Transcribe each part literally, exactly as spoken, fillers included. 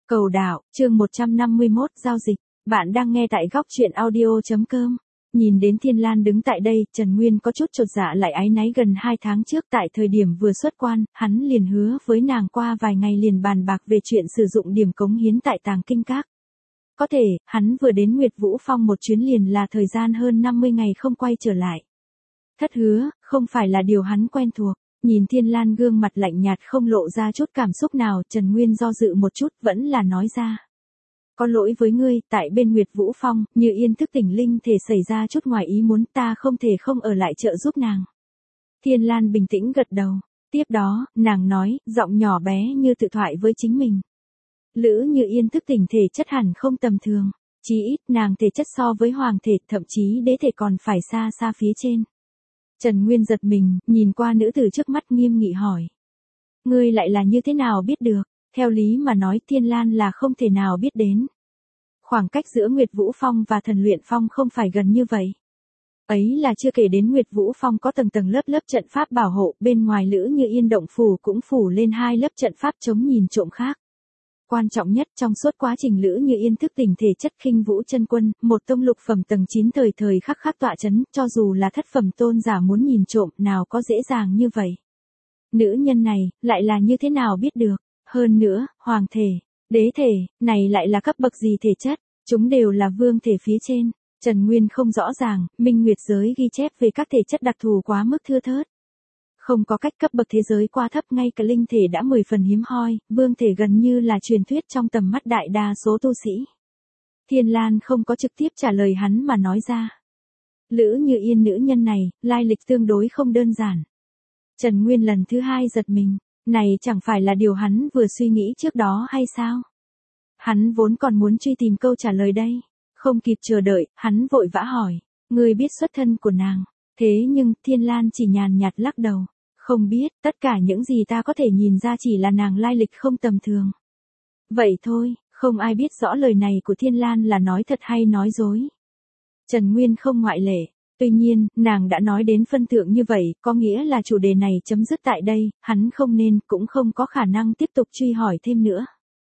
Cầu đạo, chương một trăm năm mươi mốt, giao dịch. Bạn đang nghe tại góc truyện audio.com. Nhìn đến Thiên Lan đứng tại đây, Trần Nguyên có chút chột dạ lại áy náy. Gần hai tháng trước tại thời điểm vừa xuất quan, hắn liền hứa với nàng qua vài ngày liền bàn bạc về chuyện sử dụng điểm cống hiến tại Tàng Kinh Các. Có thể, hắn vừa đến Nguyệt Vũ Phong một chuyến liền là thời gian hơn năm mươi ngày không quay trở lại. Thất hứa, không phải là điều hắn quen thuộc. Nhìn Thiên Lan gương mặt lạnh nhạt không lộ ra chút cảm xúc nào, Trần Nguyên do dự một chút vẫn là nói ra. Có lỗi với ngươi, tại bên Nguyệt Vũ Phong, Như Yên thức tỉnh linh thể xảy ra chút ngoài ý muốn, ta không thể không ở lại trợ giúp nàng. Thiên Lan bình tĩnh gật đầu. Tiếp đó, nàng nói, giọng nhỏ bé như tự thoại với chính mình. Lữ Như Yên thức tỉnh thể chất hẳn không tầm thường. Chí ít nàng thể chất so với hoàng thể, thậm chí đế thể còn phải xa xa phía trên. Trần Nguyên giật mình, nhìn qua nữ tử trước mắt nghiêm nghị hỏi. Ngươi lại là như thế nào biết được? Theo lý mà nói Thiên Lan là không thể nào biết đến. Khoảng cách giữa Nguyệt Vũ Phong và Thần Luyện Phong không phải gần như vậy. Ấy là chưa kể đến Nguyệt Vũ Phong có tầng tầng lớp lớp trận pháp bảo hộ, bên ngoài Lữ Như Yên động phủ cũng phủ lên hai lớp trận pháp chống nhìn trộm khác. Quan trọng nhất trong suốt quá trình Lữ Như Yên thức tỉnh thể chất Khinh Vũ Chân Quân, một tông lục phẩm tầng chín thời thời khắc khắc tọa chấn, cho dù là thất phẩm tôn giả muốn nhìn trộm, nào có dễ dàng như vậy. Nữ nhân này, lại là như thế nào biết được? Hơn nữa, hoàng thể, đế thể, này lại là cấp bậc gì thể chất? Chúng đều là vương thể phía trên. Trần Nguyên không rõ ràng, Minh Nguyệt giới ghi chép về các thể chất đặc thù quá mức thưa thớt. Không có cách, cấp bậc thế giới quá thấp, ngay cả linh thể đã mười phần hiếm hoi, vương thể gần như là truyền thuyết trong tầm mắt đại đa số tu sĩ. Thiên Lan không có trực tiếp trả lời hắn mà nói ra. Lữ Như Yên nữ nhân này, lai lịch tương đối không đơn giản. Trần Nguyên lần thứ hai giật mình, này chẳng phải là điều hắn vừa suy nghĩ trước đó hay sao? Hắn vốn còn muốn truy tìm câu trả lời đây. Không kịp chờ đợi, hắn vội vã hỏi, ngươi biết xuất thân của nàng. Thế nhưng, Thiên Lan chỉ nhàn nhạt lắc đầu. Không biết, tất cả những gì ta có thể nhìn ra chỉ là nàng lai lịch không tầm thường. Vậy thôi, không ai biết rõ lời này của Thiên Lan là nói thật hay nói dối. Trần Nguyên không ngoại lệ. Tuy nhiên, nàng đã nói đến phân thượng như vậy, có nghĩa là chủ đề này chấm dứt tại đây, hắn không nên, cũng không có khả năng tiếp tục truy hỏi thêm nữa.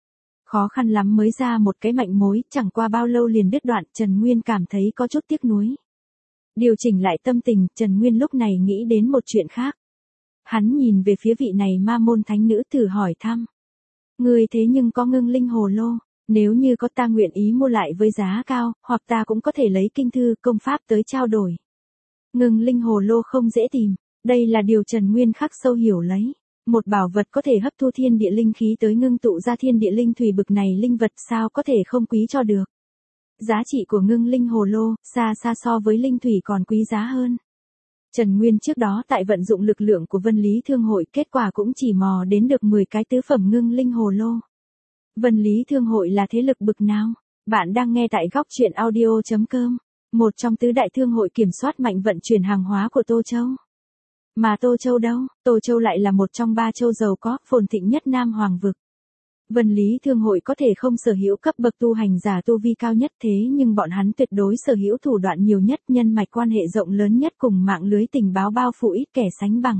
Khó khăn lắm mới ra một cái manh mối, chẳng qua bao lâu liền đứt đoạn, Trần Nguyên cảm thấy có chút tiếc nuối. Điều chỉnh lại tâm tình, Trần Nguyên lúc này nghĩ đến một chuyện khác. Hắn nhìn về phía vị này ma môn thánh nữ thử hỏi thăm. Người thế nhưng có ngưng linh hồ lô, nếu như có ta nguyện ý mua lại với giá cao, hoặc ta cũng có thể lấy kinh thư công pháp tới trao đổi. Ngưng linh hồ lô không dễ tìm, đây là điều Trần Nguyên khắc sâu hiểu lấy. Một bảo vật có thể hấp thu thiên địa linh khí tới ngưng tụ ra thiên địa linh thủy bực này linh vật sao có thể không quý cho được. Giá trị của ngưng linh hồ lô, xa xa so với linh thủy còn quý giá hơn. Trần Nguyên trước đó tại vận dụng lực lượng của Vân Lý Thương Hội, kết quả cũng chỉ mò đến được mười cái tứ phẩm ngưng linh hồ lô. Vân Lý Thương Hội là thế lực bực nào? Bạn đang nghe tại góc truyện audio.com, một trong tứ đại thương hội kiểm soát mạnh vận chuyển hàng hóa của Tô Châu. Mà Tô Châu đâu? Tô Châu lại là một trong ba châu giàu có, phồn thịnh nhất Nam Hoàng vực. Vân Lý Thương Hội có thể không sở hữu cấp bậc tu hành giả tu vi cao nhất, thế nhưng bọn hắn tuyệt đối sở hữu thủ đoạn nhiều nhất, nhân mạch quan hệ rộng lớn nhất cùng mạng lưới tình báo bao phủ ít kẻ sánh bằng.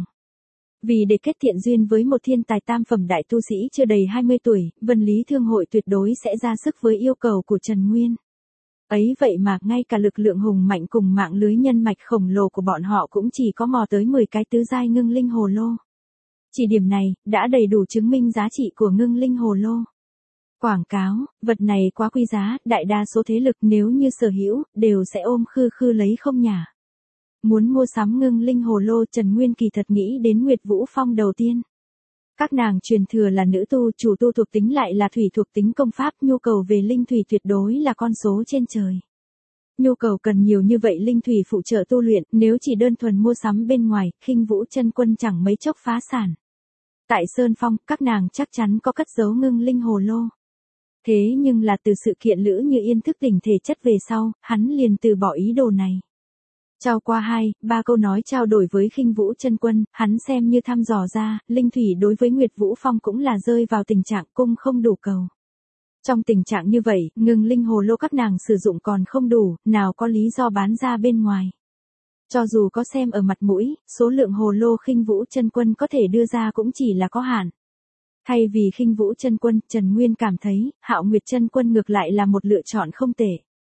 Vì để kết thiện duyên với một thiên tài tam phẩm đại tu sĩ chưa đầy hai mươi tuổi, Vân Lý Thương Hội tuyệt đối sẽ ra sức với yêu cầu của Trần Nguyên. Ấy vậy mà ngay cả lực lượng hùng mạnh cùng mạng lưới nhân mạch khổng lồ của bọn họ cũng chỉ có mò tới mười cái tứ giai ngưng linh hồ lô. Chỉ điểm này, đã đầy đủ chứng minh giá trị của ngưng linh hồ lô. Quảng cáo, vật này quá quý giá, đại đa số thế lực nếu như sở hữu, đều sẽ ôm khư khư lấy không nhả. Muốn mua sắm ngưng linh hồ lô, Trần Nguyên kỳ thật nghĩ đến Nguyệt Vũ Phong đầu tiên. Các nàng truyền thừa là nữ tu, chủ tu thuộc tính lại là thủy thuộc tính công pháp, nhu cầu về linh thủy tuyệt đối là con số trên trời. Nhu cầu cần nhiều như vậy linh thủy phụ trợ tu luyện, nếu chỉ đơn thuần mua sắm bên ngoài, Khinh Vũ Chân Quân chẳng mấy chốc phá sản. Tại Sơn Phong, các nàng chắc chắn có cất giấu ngưng linh hồ lô. Thế nhưng là từ sự kiện Lữ Như Yên thức tỉnh thể chất về sau, hắn liền từ bỏ ý đồ này. Trao qua hai, ba câu nói trao đổi với Khinh Vũ Chân Quân, hắn xem như thăm dò ra, linh thủy đối với Nguyệt Vũ Phong cũng là rơi vào tình trạng cung không đủ cầu. Trong tình trạng như vậy, ngưng linh hồ lô các nàng sử dụng còn không đủ, nào có lý do bán ra bên ngoài. Cho dù có xem ở mặt mũi, số lượng hồ lô Khinh Vũ Chân Quân có thể đưa ra cũng chỉ là có hạn. Thay vì khinh vũ chân quân, Trần Nguyên cảm thấy, Hạo Nguyệt chân quân ngược lại là một lựa chọn không tệ.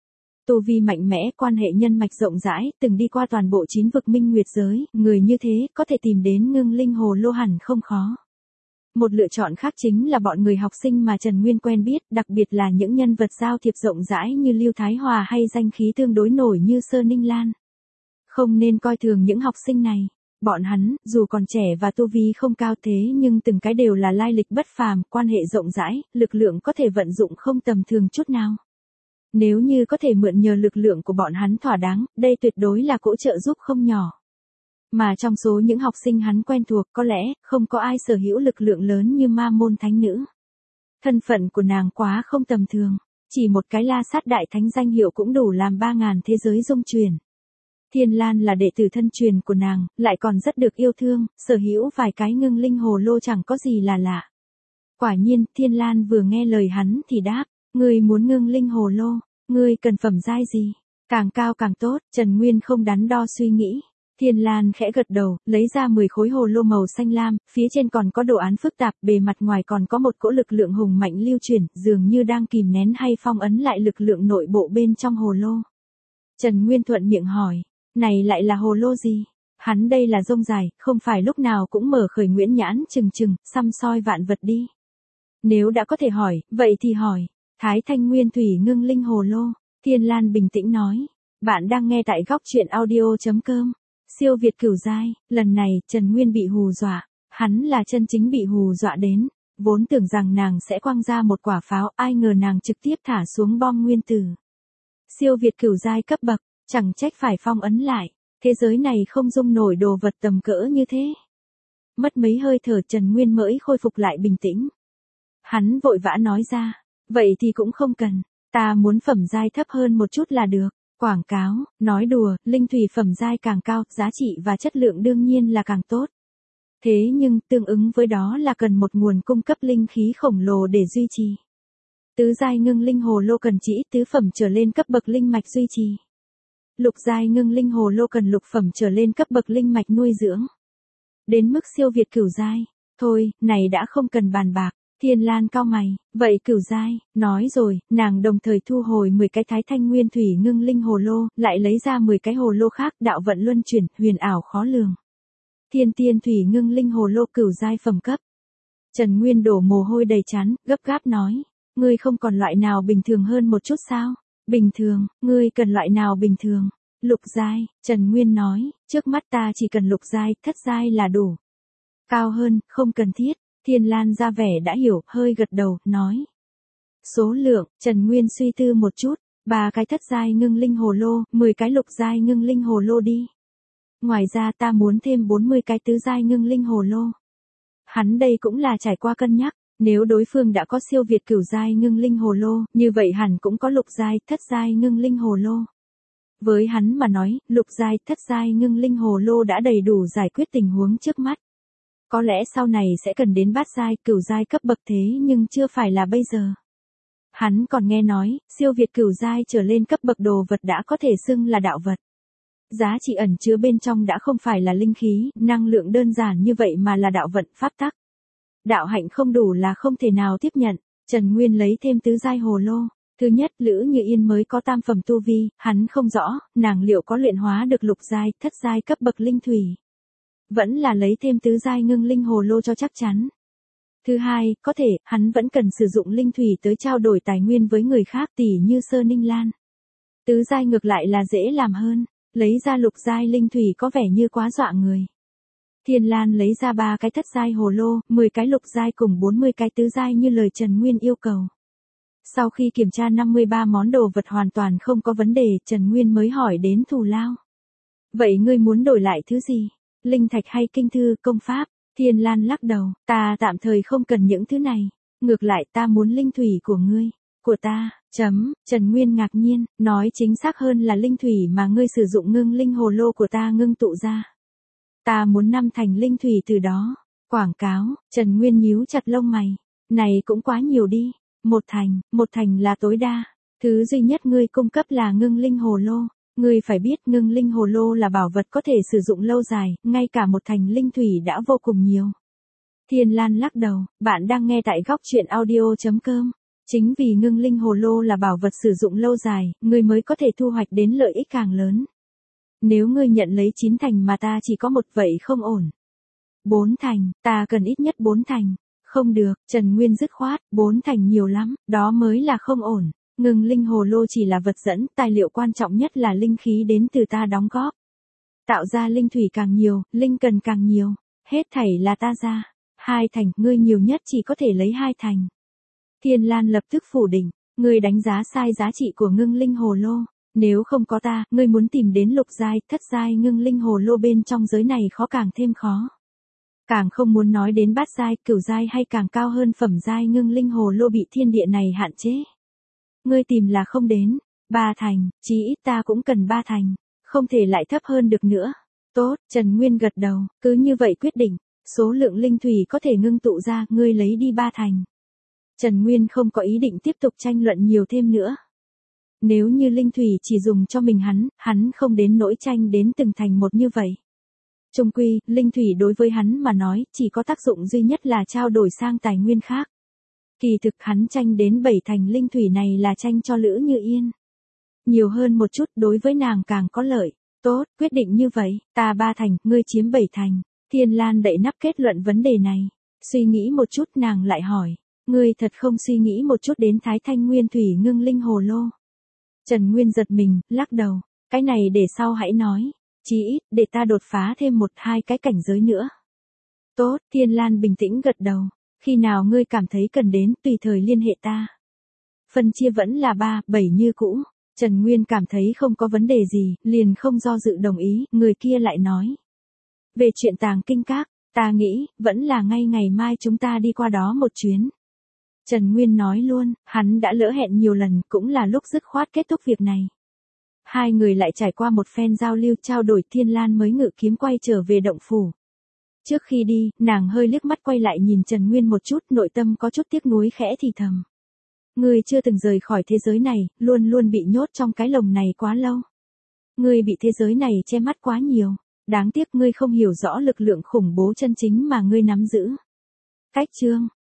Tu vi mạnh mẽ, quan hệ nhân mạch rộng rãi, từng đi qua toàn bộ chín vực minh nguyệt giới, người như thế, có thể tìm đến ngưng linh hồ lô hẳn không khó. Một lựa chọn khác chính là bọn người học sinh mà Trần Nguyên quen biết, đặc biệt là những nhân vật giao thiệp rộng rãi như Lưu Thái Hòa hay danh khí tương đối nổi như Sơ Ninh Lan. Không nên coi thường những học sinh này. Bọn hắn, dù còn trẻ và tu vi không cao thế nhưng từng cái đều là lai lịch bất phàm, quan hệ rộng rãi, lực lượng có thể vận dụng không tầm thường chút nào. Nếu như có thể mượn nhờ lực lượng của bọn hắn thỏa đáng, đây tuyệt đối là cỗ trợ giúp không nhỏ. Mà trong số những học sinh hắn quen thuộc, có lẽ, không có ai sở hữu lực lượng lớn như Ma Môn Thánh Nữ. Thân phận của nàng quá không tầm thường, chỉ một cái La Sát Đại Thánh danh hiệu cũng đủ làm ba ngàn thế giới rung chuyển. Thiên Lan là đệ tử thân truyền của nàng, lại còn rất được yêu thương, sở hữu vài cái ngưng linh hồ lô chẳng có gì là lạ. Quả nhiên, Thiên Lan vừa nghe lời hắn thì đáp, ngươi muốn ngưng linh hồ lô, ngươi cần phẩm giai gì? Càng cao càng tốt, Trần Nguyên không đắn đo suy nghĩ. Thiên Lan khẽ gật đầu, lấy ra mười khối hồ lô màu xanh lam, phía trên còn có đồ án phức tạp, bề mặt ngoài còn có một cỗ lực lượng hùng mạnh lưu chuyển, dường như đang kìm nén hay phong ấn lại lực lượng nội bộ bên trong hồ lô. Trần Nguyên thuận miệng hỏi, này lại là hồ lô gì? Hắn đây là rông dài, không phải lúc nào cũng mở khởi Nguyễn Nhãn chừng chừng, xăm soi vạn vật đi. Nếu đã có thể hỏi, vậy thì hỏi. Thái Thanh Nguyên Thủy ngưng linh hồ lô. Thiên Lan bình tĩnh nói. Bạn đang nghe tại góc truyện audio.com. Siêu Việt cửu giai, lần này Trần Nguyên bị hù dọa. Hắn là chân chính bị hù dọa đến. Vốn tưởng rằng nàng sẽ quăng ra một quả pháo, ai ngờ nàng trực tiếp thả xuống bom nguyên tử. Siêu Việt cửu giai cấp bậc, chẳng trách phải phong ấn lại. Thế giới này không dung nổi đồ vật tầm cỡ như thế. Mất mấy hơi thở Trần Nguyên mới khôi phục lại bình tĩnh. Hắn vội vã nói ra. Vậy thì cũng không cần, ta muốn phẩm giai thấp hơn một chút là được. Quảng cáo, nói đùa, linh thủy phẩm giai càng cao, giá trị và chất lượng đương nhiên là càng tốt. Thế nhưng, tương ứng với đó là cần một nguồn cung cấp linh khí khổng lồ để duy trì. Tứ giai ngưng linh hồ lô cần chỉ tứ phẩm trở lên cấp bậc linh mạch duy trì. Lục giai ngưng linh hồ lô cần lục phẩm trở lên cấp bậc linh mạch nuôi dưỡng. Đến mức siêu việt cửu giai, thôi, này đã không cần bàn bạc. Thiên Lan cau mày, vậy cửu giai, nói rồi, nàng đồng thời thu hồi mười cái Thái Thanh Nguyên Thủy ngưng linh hồ lô, lại lấy ra mười cái hồ lô khác, đạo vận luân chuyển, huyền ảo khó lường. Thiên Tiên Thủy ngưng linh hồ lô cửu giai phẩm cấp. Trần Nguyên đổ mồ hôi đầy trán, gấp gáp nói, ngươi không còn loại nào bình thường hơn một chút sao? Bình thường, ngươi cần loại nào bình thường? Lục giai, Trần Nguyên nói, trước mắt ta chỉ cần lục giai, thất giai là đủ. Cao hơn, không cần thiết. Thiên Lan ra vẻ đã hiểu, hơi gật đầu, nói. Số lượng, Trần Nguyên suy tư một chút, ba cái thất giai ngưng linh hồ lô, mười cái lục giai ngưng linh hồ lô đi. Ngoài ra ta muốn thêm bốn mươi cái tứ giai ngưng linh hồ lô. Hắn đây cũng là trải qua cân nhắc, nếu đối phương đã có siêu việt cửu giai ngưng linh hồ lô, như vậy hẳn cũng có lục giai, thất giai ngưng linh hồ lô. Với hắn mà nói, lục giai, thất giai ngưng linh hồ lô đã đầy đủ giải quyết tình huống trước mắt. Có lẽ sau này sẽ cần đến bát giai, cửu giai cấp bậc thế nhưng chưa phải là bây giờ. Hắn còn nghe nói, siêu việt cửu giai trở lên cấp bậc đồ vật đã có thể xưng là đạo vật. Giá trị ẩn chứa bên trong đã không phải là linh khí, năng lượng đơn giản như vậy mà là đạo vận, pháp tắc. Đạo hạnh không đủ là không thể nào tiếp nhận. Trần Nguyên lấy thêm tứ giai hồ lô. Thứ nhất, Lữ Như Yên mới có tam phẩm tu vi, hắn không rõ, nàng liệu có luyện hóa được lục giai, thất giai cấp bậc linh thủy. Vẫn là lấy thêm tứ giai ngưng linh hồ lô cho chắc chắn. Thứ hai, có thể, hắn vẫn cần sử dụng linh thủy tới trao đổi tài nguyên với người khác tỉ như Sơ Ninh Lan. Tứ giai ngược lại là dễ làm hơn, lấy ra lục giai linh thủy có vẻ như quá dọa người. Thiên Lan lấy ra ba cái thất giai hồ lô, mười cái lục giai cùng bốn mươi cái tứ giai như lời Trần Nguyên yêu cầu. Sau khi kiểm tra năm mươi ba món đồ vật hoàn toàn không có vấn đề, Trần Nguyên mới hỏi đến thù lao. Vậy ngươi muốn đổi lại thứ gì? Linh thạch hay kinh thư, công pháp? Thiên Lan lắc đầu, ta tạm thời không cần những thứ này. Ngược lại ta muốn linh thủy của ngươi. Của ta, chấm, Trần Nguyên ngạc nhiên, nói chính xác hơn là linh thủy mà ngươi sử dụng ngưng linh hồ lô của ta ngưng tụ ra. Ta muốn năm thành linh thủy từ đó. Quảng cáo, Trần Nguyên nhíu chặt lông mày. Này cũng quá nhiều đi. Một thành, một thành là tối đa. Thứ duy nhất ngươi cung cấp là ngưng linh hồ lô. Ngươi phải biết ngưng linh hồ lô là bảo vật có thể sử dụng lâu dài, ngay cả một thành linh thủy đã vô cùng nhiều. Thiên Lan lắc đầu, bạn đang nghe tại góc chuyện audio.com. Chính vì ngưng linh hồ lô là bảo vật sử dụng lâu dài, ngươi mới có thể thu hoạch đến lợi ích càng lớn. Nếu ngươi nhận lấy chín thành mà ta chỉ có một vậy không ổn. Bốn thành, ta cần ít nhất bốn thành. Không được, Trần Nguyên dứt khoát, bốn thành nhiều lắm, đó mới là không ổn. Ngưng linh hồ lô chỉ là vật dẫn, tài liệu quan trọng nhất là linh khí đến từ ta đóng góp. Tạo ra linh thủy càng nhiều, linh cần càng nhiều, hết thảy là ta ra. Hai thành, ngươi nhiều nhất chỉ có thể lấy hai thành. Thiên Lan lập tức phủ định, ngươi đánh giá sai giá trị của ngưng linh hồ lô. Nếu không có ta, ngươi muốn tìm đến lục giai, thất giai ngưng linh hồ lô bên trong giới này khó càng thêm khó. Càng không muốn nói đến bát giai, cửu giai hay càng cao hơn phẩm giai ngưng linh hồ lô bị thiên địa này hạn chế. Ngươi tìm là không đến, ba thành, chí ít ta cũng cần ba thành, không thể lại thấp hơn được nữa. Tốt, Trần Nguyên gật đầu, cứ như vậy quyết định, số lượng linh thủy có thể ngưng tụ ra, ngươi lấy đi ba thành. Trần Nguyên không có ý định tiếp tục tranh luận nhiều thêm nữa. Nếu như linh thủy chỉ dùng cho mình hắn, hắn không đến nỗi tranh đến từng thành một như vậy. Chung quy, linh thủy đối với hắn mà nói, chỉ có tác dụng duy nhất là trao đổi sang tài nguyên khác. Kỳ thực hắn tranh đến bảy thành linh thủy này là tranh cho Lữ Như Yên. Nhiều hơn một chút đối với nàng càng có lợi. Tốt, quyết định như vậy, ta ba thành, ngươi chiếm bảy thành. Thiên Lan đậy nắp kết luận vấn đề này. Suy nghĩ một chút nàng lại hỏi. Ngươi thật không suy nghĩ một chút đến Thái Thanh Nguyên Thủy ngưng linh hồ lô. Trần Nguyên giật mình, lắc đầu. Cái này để sau hãy nói. Chí ít, để ta đột phá thêm một hai cái cảnh giới nữa. Tốt, Thiên Lan bình tĩnh gật đầu. Khi nào ngươi cảm thấy cần đến, tùy thời liên hệ ta. Phân chia vẫn là ba, bảy như cũ. Trần Nguyên cảm thấy không có vấn đề gì, liền không do dự đồng ý, người kia lại nói. Về chuyện tàng kinh các, ta nghĩ, vẫn là ngay ngày mai chúng ta đi qua đó một chuyến. Trần Nguyên nói luôn, hắn đã lỡ hẹn nhiều lần, cũng là lúc dứt khoát kết thúc việc này. Hai người lại trải qua một phen giao lưu trao đổi, Thiên Lan mới ngự kiếm quay trở về động phủ. Trước khi đi, nàng hơi liếc mắt quay lại nhìn Trần Nguyên một chút, nội tâm có chút tiếc nuối khẽ thì thầm. Ngươi chưa từng rời khỏi thế giới này, luôn luôn bị nhốt trong cái lồng này quá lâu. Ngươi bị thế giới này che mắt quá nhiều, đáng tiếc ngươi không hiểu rõ lực lượng khủng bố chân chính mà ngươi nắm giữ. Cách chương